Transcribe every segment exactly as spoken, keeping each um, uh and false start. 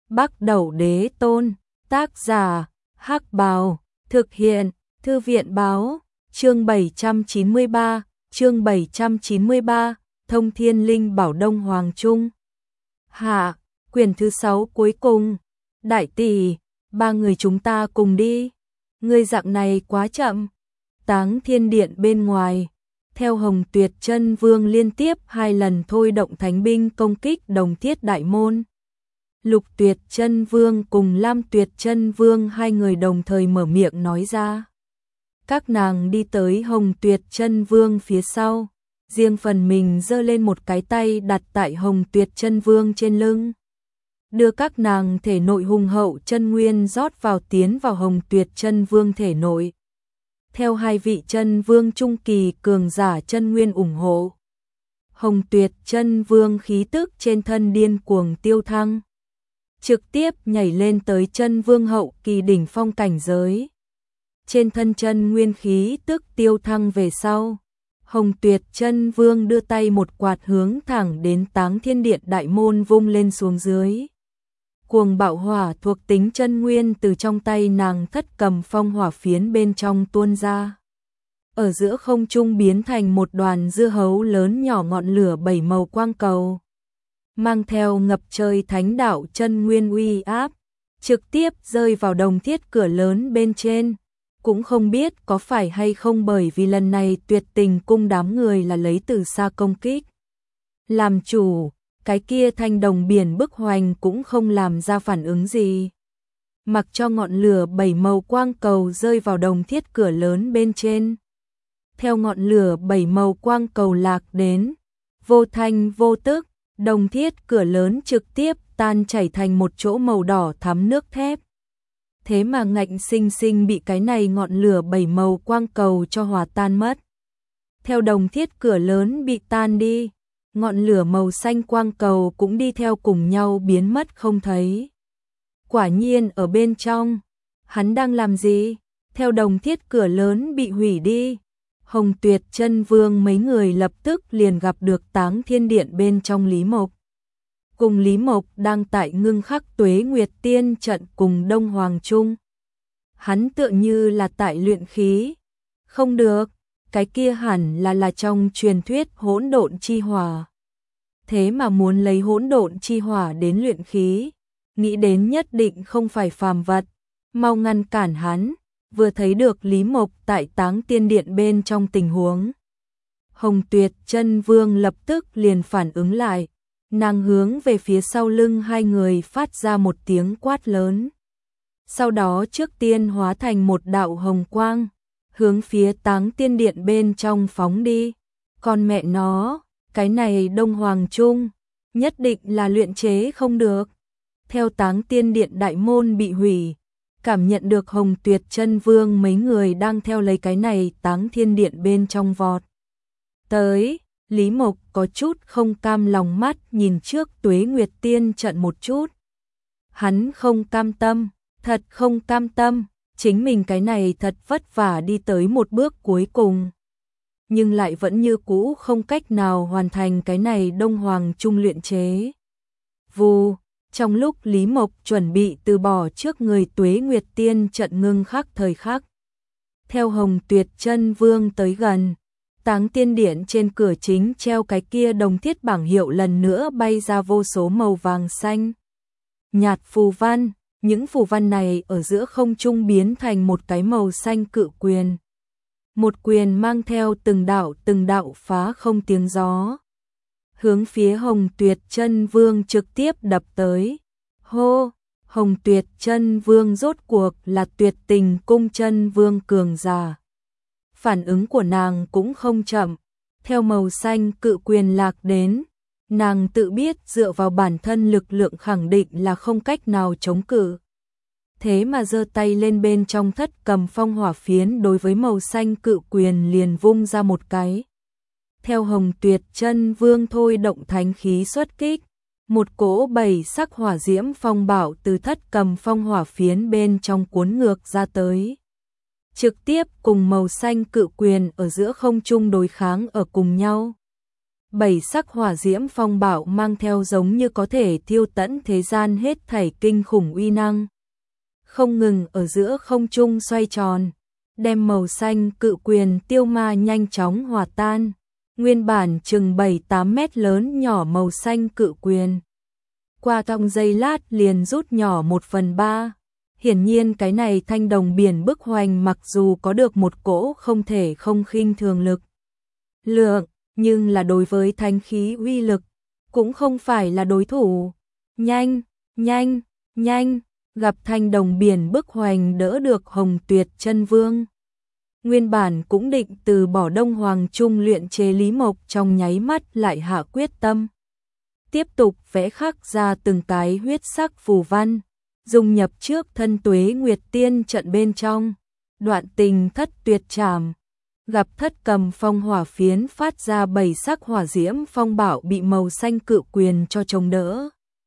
Bắc Đẩu Đế Tôn, tác giả, Hắc Bào, thực hiện, Thư viện Báo, chương bảy trăm chín mươi ba, chương bảy trăm chín mươi ba, Thông Thiên Linh Bảo Đông Hoàng Trung. Hạ, quyển thứ sáu cuối cùng. Đại tỷ, ba người chúng ta cùng đi. Ngươi dạng này quá chậm. Táng Thiên Điện bên ngoài, theo Hồng Tuyệt Chân Vương liên tiếp hai lần thôi động thánh binh công kích Đồng Thiết Đại Môn. Lục Tuyệt Chân Vương cùng Lam Tuyệt Chân Vương hai người đồng thời mở miệng nói ra. Các nàng đi tới Hồng Tuyệt Chân Vương phía sau, riêng phần mình giơ lên một cái tay đặt tại Hồng Tuyệt Chân Vương trên lưng. Đưa các nàng thể nội hùng hậu chân nguyên rót vào tiến vào Hồng Tuyệt Chân Vương thể nội. Theo hai vị chân vương trung kỳ cường giả chân nguyên ủng hộ, Hồng Tuyệt Chân Vương khí tức trên thân điên cuồng tiêu thăng, trực tiếp nhảy lên tới chân vương hậu kỳ đỉnh phong cảnh giới. Trên thân chân nguyên khí tức tiêu thăng về sau, Hồng Tuyệt Chân Vương đưa tay một quạt hướng thẳng đến Táng Thiên Điện đại môn vung lên xuống dưới. Cuồng bạo hỏa thuộc tính chân nguyên từ trong tay nàng thất cầm phong hỏa phiến bên trong tuôn ra. Ở giữa không trung biến thành một đoàn dưa hấu lớn nhỏ ngọn lửa bảy màu quang cầu. Mang theo ngập trời thánh đạo chân nguyên uy áp, trực tiếp rơi vào Đồng Thiết cửa lớn bên trên. Cũng không biết có phải hay không bởi vì lần này Tuyệt Tình cung đám người là lấy từ xa công kích. Làm chủ, cái kia thanh đồng biển bức hoành cũng không làm ra phản ứng gì. Mặc cho ngọn lửa bảy màu quang cầu rơi vào Đồng Thiết cửa lớn bên trên. Theo ngọn lửa bảy màu quang cầu lạc đến, vô thanh vô tức, Đồng Thiết cửa lớn trực tiếp tan chảy thành một chỗ màu đỏ thắm nước thép. Thế mà ngạnh sinh sinh bị cái này ngọn lửa bảy màu quang cầu cho hòa tan mất. Theo Đồng Thiết cửa lớn bị tan đi, ngọn lửa màu xanh quang cầu cũng đi theo cùng nhau biến mất không thấy. Quả nhiên ở bên trong, hắn đang làm gì? Theo Đồng Thiết cửa lớn bị hủy đi, Hồng Tuyệt Chân Vương mấy người lập tức liền gặp được Táng Thiên Điện bên trong Lý Mộc. Cùng Lý Mộc đang tại ngưng khắc Tuế Nguyệt Tiên trận cùng Đông Hoàng Trung. Hắn tựa như là tại luyện khí. Không được, cái kia hẳn là là trong truyền thuyết hỗn độn chi hỏa. Thế mà muốn lấy hỗn độn chi hỏa đến luyện khí, nghĩ đến nhất định không phải phàm vật. Mau ngăn cản hắn, vừa thấy được Lý Mộc tại Táng Tiên Điện bên trong tình huống. Hồng Tuyệt Chân Vương lập tức liền phản ứng lại. Nàng hướng về phía sau lưng hai người phát ra một tiếng quát lớn. Sau đó trước tiên hóa thành một đạo hồng quang, hướng phía Táng Tiên Điện bên trong phóng đi. Còn mẹ nó, cái này Đông Hoàng Trung, nhất định là luyện chế không được. Theo Táng Tiên Điện đại môn bị hủy, cảm nhận được Hồng Tuyệt Chân Vương mấy người đang theo lấy cái này Táng Thiên Điện bên trong vọt tới. Lý Mộc có chút không cam lòng mắt nhìn trước Tuế Nguyệt Tiên trận một chút. Hắn không cam tâm, thật không cam tâm, chính mình cái này thật vất vả đi tới một bước cuối cùng. Nhưng lại vẫn như cũ không cách nào hoàn thành cái này Đông Hoàng Trung luyện chế. Vù, trong lúc Lý Mộc chuẩn bị từ bỏ trước người Tuế Nguyệt Tiên trận ngưng khắc thời khắc. Theo Hồng Tuyệt Chân Vương tới gần, Táng Tiên Điện trên cửa chính treo cái kia đồng thiết bảng hiệu lần nữa bay ra vô số màu vàng xanh nhạt phù văn, những phù văn này ở giữa không trung biến thành một cái màu xanh cự quyền. Một quyền mang theo từng đạo từng đạo phá không tiếng gió, hướng phía Hồng Tuyệt Chân Vương trực tiếp đập tới. Hô, Hồng Tuyệt Chân Vương rốt cuộc là Tuyệt Tình cung chân vương cường giả. Phản ứng của nàng cũng không chậm, theo màu xanh cự quyền lạc đến, nàng tự biết dựa vào bản thân lực lượng khẳng định là không cách nào chống cự. Thế mà giơ tay lên bên trong thất cầm phong hỏa phiến đối với màu xanh cự quyền liền vung ra một cái. Theo Hồng Tuyệt Chân Vương thôi động thánh khí xuất kích, một cỗ bảy sắc hỏa diễm phong bảo từ thất cầm phong hỏa phiến bên trong cuốn ngược ra tới. Trực tiếp cùng màu xanh cự quyền ở giữa không trung đối kháng ở cùng nhau. Bảy sắc hỏa diễm phong bạo mang theo giống như có thể thiêu tận thế gian hết thảy kinh khủng uy năng. Không ngừng ở giữa không trung xoay tròn, đem màu xanh cự quyền tiêu ma nhanh chóng hòa tan. Nguyên bản chừng bảy tám mét lớn nhỏ màu xanh cự quyền. Qua trong giây lát liền rút nhỏ một phần ba. Hiển nhiên cái này thanh đồng biển bức hoành mặc dù có được một cỗ không thể không khinh thường lực lượng, nhưng là đối với thánh khí uy lực, cũng không phải là đối thủ. Nhanh, nhanh, nhanh, gặp thanh đồng biển bức hoành đỡ được Hồng Tuyệt Chân Vương. Nguyên bản cũng định từ bỏ Đông Hoàng Trung luyện chế Lý Mộc trong nháy mắt lại hạ quyết tâm. Tiếp tục vẽ khắc ra từng cái huyết sắc phù văn, dung nhập trước thân Tuế Nguyệt Tiên trận bên trong, đoạn tình thất tuyệt trảm. Gặp thất cầm phong hỏa phiến phát ra bảy sắc hỏa diễm phong bảo bị màu xanh cự quyền cho chống đỡ.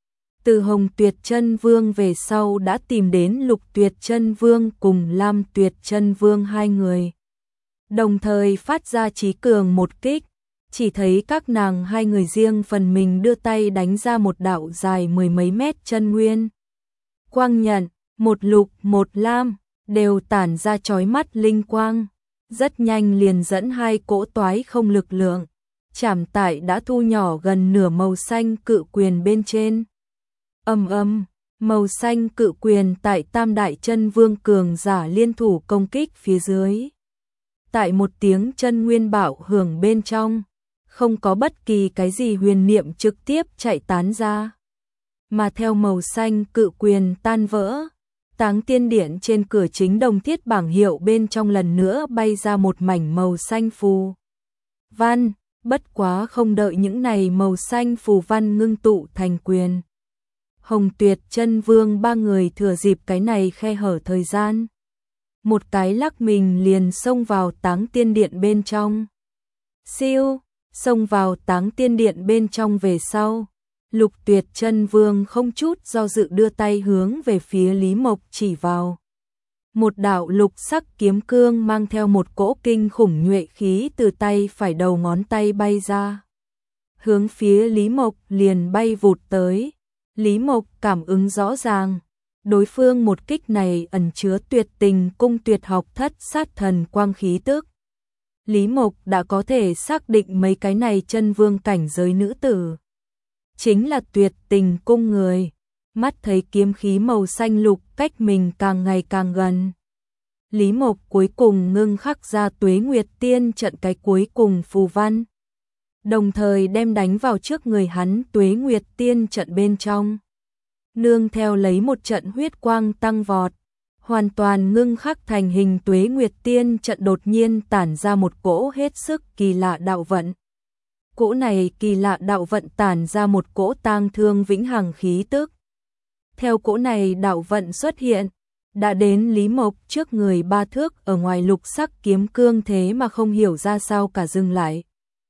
Từ Hồng Tuyệt Chân Vương về sau đã tìm đến Lục Tuyệt Chân Vương cùng Lam Tuyệt Chân Vương hai người. Đồng thời phát ra chí cường một kích, chỉ thấy các nàng hai người riêng phần mình đưa tay đánh ra một đạo dài mười mấy mét chân nguyên. Quang nhận, một lục một lam, đều tản ra chói mắt linh quang. Rất nhanh liền dẫn hai cỗ toái không lực lượng, chảm tại đã thu nhỏ gần nửa màu xanh cự quyền bên trên. Âm âm, màu xanh cự quyền tại tam đại chân vương cường giả liên thủ công kích phía dưới. Tại một tiếng chân nguyên bạo hưởng bên trong, không có bất kỳ cái gì huyền niệm trực tiếp chạy tán ra. Mà theo màu xanh cự quyền tan vỡ, Táng Tiên Điện trên cửa chính đồng thiết bảng hiệu bên trong lần nữa bay ra một mảnh màu xanh phù văn, bất quá không đợi những này màu xanh phù văn ngưng tụ thành quyền. Hồng Tuyệt Chân Vương ba người thừa dịp cái này khe hở thời gian, một cái lắc mình liền xông vào Táng Tiên Điện bên trong. Siêu, xông vào Táng Tiên Điện bên trong về sau, Lục Tuyệt Chân Vương không chút do dự đưa tay hướng về phía Lý Mộc chỉ vào. Một đạo lục sắc kiếm cương mang theo một cỗ kinh khủng nhuệ khí từ tay phải đầu ngón tay bay ra. Hướng phía Lý Mộc liền bay vụt tới. Lý Mộc cảm ứng rõ ràng, đối phương một kích này ẩn chứa tuyệt tình cung tuyệt học thất sát thần quang khí tức. Lý Mộc đã có thể xác định mấy cái này chân vương cảnh giới nữ tử chính là tuyệt tình cung người. Mắt thấy kiếm khí màu xanh lục cách mình càng ngày càng gần, Lý Mộc cuối cùng ngưng khắc ra Tuế Nguyệt Tiên trận cái cuối cùng phù văn, đồng thời đem đánh vào trước người hắn Tuế Nguyệt Tiên trận bên trong. Nương theo lấy một trận huyết quang tăng vọt, hoàn toàn ngưng khắc thành hình Tuế Nguyệt Tiên trận đột nhiên tản ra một cỗ hết sức kỳ lạ đạo vận. Cỗ này kỳ lạ đạo vận tản ra một cỗ tang thương vĩnh hằng khí tức. Theo cỗ này đạo vận xuất hiện, đã đến Lý Mộc trước người ba thước ở ngoài lục sắc kiếm cương thế mà không hiểu ra sao cả dừng lại.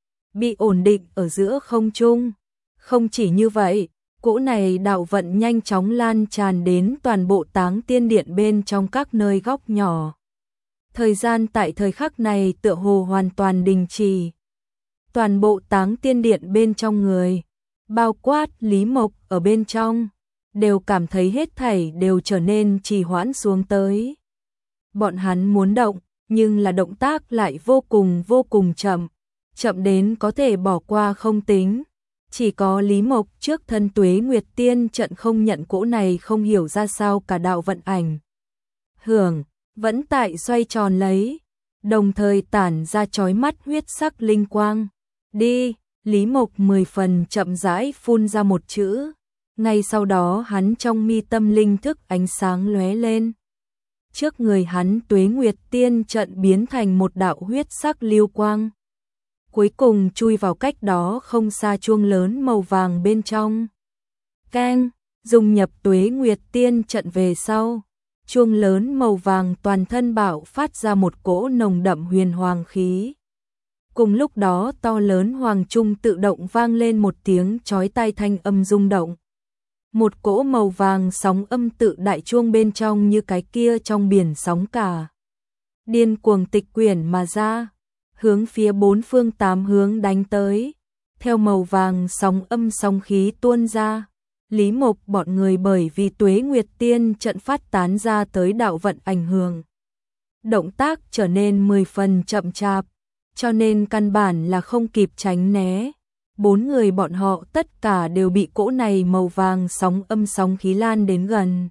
Bị ổn định ở giữa không trung. Không chỉ như vậy, cỗ này đạo vận nhanh chóng lan tràn đến toàn bộ Táng Tiên Điện bên trong các nơi góc nhỏ. Thời gian tại thời khắc này tựa hồ hoàn toàn đình trì. Toàn bộ Táng Tiên Điện bên trong người, bao quát Lý Mộc ở bên trong, đều cảm thấy hết thảy đều trở nên trì hoãn xuống tới. Bọn hắn muốn động, nhưng là động tác lại vô cùng vô cùng chậm, chậm đến có thể bỏ qua không tính. Chỉ có Lý Mộc trước thân Tuế Nguyệt Tiên trận không nhận cỗ này không hiểu ra sao cả đạo vận ảnh. Hưởng, vẫn tại xoay tròn lấy, đồng thời tản ra chói mắt huyết sắc linh quang. Đi, Lý Mộc mười phần chậm rãi phun ra một chữ. Ngay sau đó hắn trong mi tâm linh thức ánh sáng lóe lên. Trước người hắn Tuế Nguyệt Tiên trận biến thành một đạo huyết sắc lưu quang. Cuối cùng chui vào cách đó không xa chuông lớn màu vàng bên trong. Keng, dùng nhập Tuế Nguyệt Tiên trận về sau. Chuông lớn màu vàng toàn thân bạo phát ra một cỗ nồng đậm huyền hoàng khí. Cùng lúc đó to lớn hoàng trung tự động vang lên một tiếng chói tai thanh âm rung động. Một cỗ màu vàng sóng âm tự đại chuông bên trong như cái kia trong biển sóng cả. Điên cuồng tịch quyển mà ra, hướng phía bốn phương tám hướng đánh tới. theo màu vàng sóng âm sóng khí tuôn ra. Lý Mộc bọn người bởi vì Tuế Nguyệt Tiên trận phát tán ra tới đạo vận ảnh hưởng. Động tác trở nên mười phần chậm chạp, cho nên căn bản là không kịp tránh né. Bốn người bọn họ tất cả đều bị cỗ này màu vàng sóng âm sóng khí lan đến gần.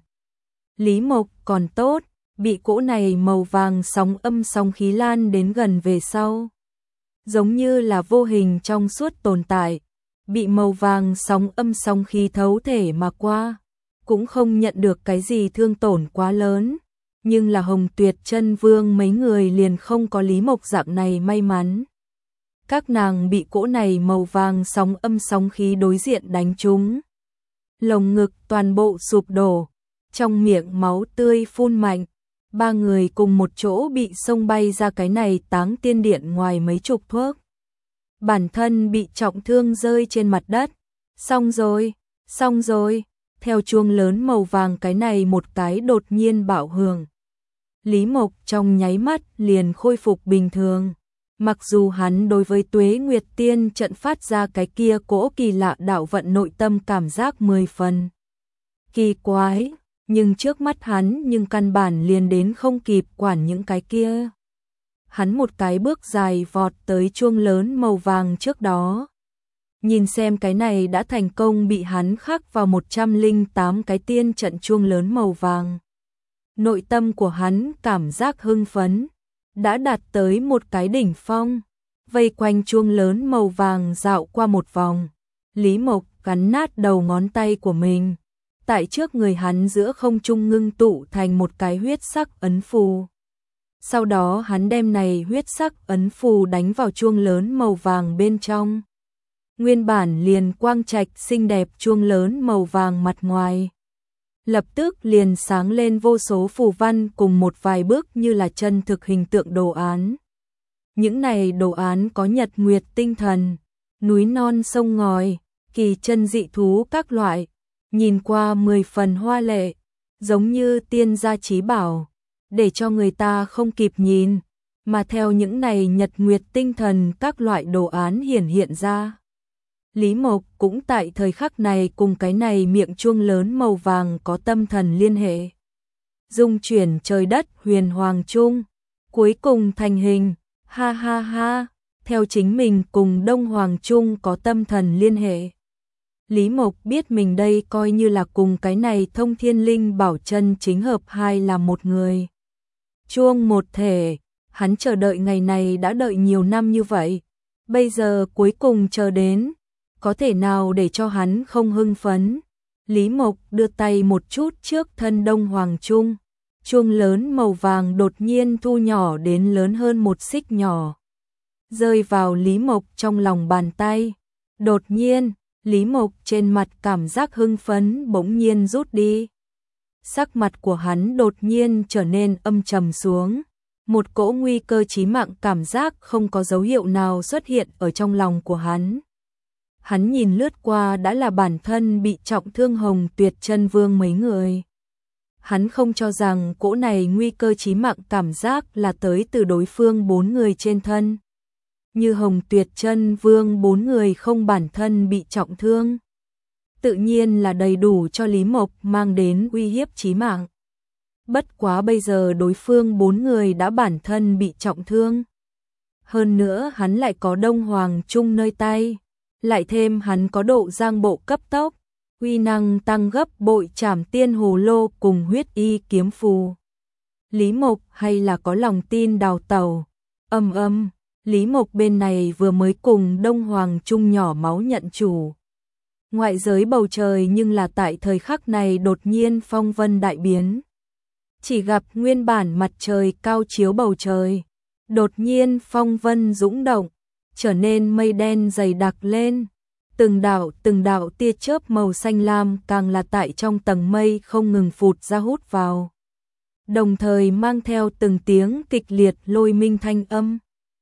Lý Mộc còn tốt, bị cỗ này màu vàng sóng âm sóng khí lan đến gần về sau. Giống như là vô hình trong suốt tồn tại, bị màu vàng sóng âm sóng khí thấu thể mà qua, cũng không nhận được cái gì thương tổn quá lớn. Nhưng là Hồng Tuyệt Chân Vương mấy người liền không có Lý Mộc dạng này may mắn. Các nàng bị cỗ này màu vàng sóng âm sóng khí đối diện đánh trúng. Lồng ngực toàn bộ sụp đổ, trong miệng máu tươi phun mạnh. Ba người cùng một chỗ bị xông bay ra cái này Táng Tiên Điện ngoài mấy chục thước. Bản thân bị trọng thương rơi trên mặt đất. Xong rồi, xong rồi, theo chuông lớn màu vàng cái này một cái đột nhiên bạo hưởng. Lý Mộc trong nháy mắt liền khôi phục bình thường. Mặc dù hắn đối với Tuế Nguyệt Tiên trận phát ra cái kia cỗ kỳ lạ đạo vận nội tâm cảm giác mười phần kỳ quái, nhưng trước mắt hắn nhưng căn bản liền đến không kịp quản những cái kia. Hắn một cái bước dài vọt tới chuông lớn màu vàng trước đó. Nhìn xem cái này đã thành công bị hắn khắc vào một trăm lẻ tám cái tiên trận chuông lớn màu vàng. Nội tâm của hắn cảm giác hưng phấn, đã đạt tới một cái đỉnh phong, vây quanh chuông lớn màu vàng dạo qua một vòng. Lý Mộc gắn nát đầu ngón tay của mình, tại trước người hắn giữa không trung ngưng tụ thành một cái huyết sắc ấn phù. Sau đó hắn đem này huyết sắc ấn phù đánh vào chuông lớn màu vàng bên trong. Nguyên bản liền quang trạch xinh đẹp chuông lớn màu vàng mặt ngoài, lập tức liền sáng lên vô số phù văn cùng một vài bước như là chân thực hình tượng đồ án. Những này đồ án có nhật nguyệt tinh thần, núi non sông ngòi, kỳ chân dị thú các loại, nhìn qua mười phần hoa lệ, giống như tiên gia chí bảo, để cho người ta không kịp nhìn, mà theo những này nhật nguyệt tinh thần các loại đồ án hiển hiện ra. Lý Mộc cũng tại thời khắc này cùng cái này miệng chuông lớn màu vàng có tâm thần liên hệ. Dung chuyển trời đất huyền hoàng trung, cuối cùng thành hình, ha ha ha, theo chính mình cùng Đông Hoàng Trung có tâm thần liên hệ. Lý Mộc biết mình đây coi như là cùng cái này Thông Thiên Linh Bảo chân chính hợp hai là một người. Chuông một thể, hắn chờ đợi ngày này đã đợi nhiều năm như vậy, bây giờ cuối cùng chờ đến, có thể nào để cho hắn không hưng phấn. Lý Mộc đưa tay một chút trước thân Đông Hoàng Trung, chuông lớn màu vàng đột nhiên thu nhỏ đến lớn hơn một xích nhỏ, rơi vào Lý Mộc trong lòng bàn tay. Đột nhiên, Lý Mộc trên mặt cảm giác hưng phấn bỗng nhiên rút đi. Sắc mặt của hắn đột nhiên trở nên âm trầm xuống, một cỗ nguy cơ chí mạng cảm giác không có dấu hiệu nào xuất hiện ở trong lòng của hắn. Hắn nhìn lướt qua đã là bản thân bị trọng thương Hồng Tuyệt Chân Vương mấy người. Hắn không cho rằng cỗ này nguy cơ chí mạng cảm giác là tới từ đối phương bốn người trên thân. Như Hồng Tuyệt Chân Vương bốn người không bản thân bị trọng thương, tự nhiên là đầy đủ cho Lý Mộc mang đến uy hiếp chí mạng. Bất quá bây giờ đối phương bốn người đã bản thân bị trọng thương. Hơn nữa hắn lại có Đông Hoàng Trung nơi tay, lại thêm hắn có độ giang bộ cấp tốc, uy năng tăng gấp bội Trảm Tiên Hồ Lô cùng huyết y kiếm phù. Lý Mộc hay là có lòng tin đào tẩu. Âm âm, Lý Mộc bên này vừa mới cùng Đông Hoàng Trung nhỏ máu nhận chủ. Ngoại giới bầu trời nhưng là tại thời khắc này đột nhiên phong vân đại biến. Chỉ gặp nguyên bản mặt trời cao chiếu bầu trời, đột nhiên phong vân dũng động, trở nên mây đen dày đặc lên. Từng đạo từng đạo tia chớp màu xanh lam càng là tại trong tầng mây không ngừng phụt ra hút vào, đồng thời mang theo từng tiếng kịch liệt lôi minh thanh âm.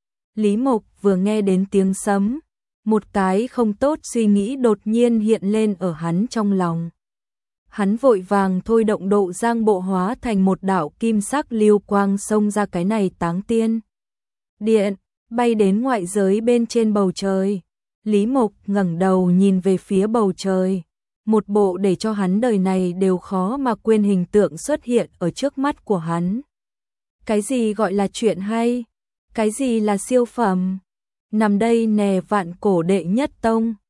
Lý Mộc vừa nghe đến tiếng sấm, một cái không tốt suy nghĩ đột nhiên hiện lên ở hắn trong lòng. Hắn vội vàng thôi động độ giang bộ hóa thành một đạo kim sắc lưu quang xông ra cái này Táng Tiên Điện, bay đến ngoại giới bên trên bầu trời. Lý Mộc ngẩng đầu nhìn về phía bầu trời, một bộ để cho hắn đời này đều khó mà quên hình tượng xuất hiện ở trước mắt của hắn. Cái gì gọi là chuyện hay? Cái gì là siêu phẩm? Nằm đây nè vạn cổ đệ nhất tông,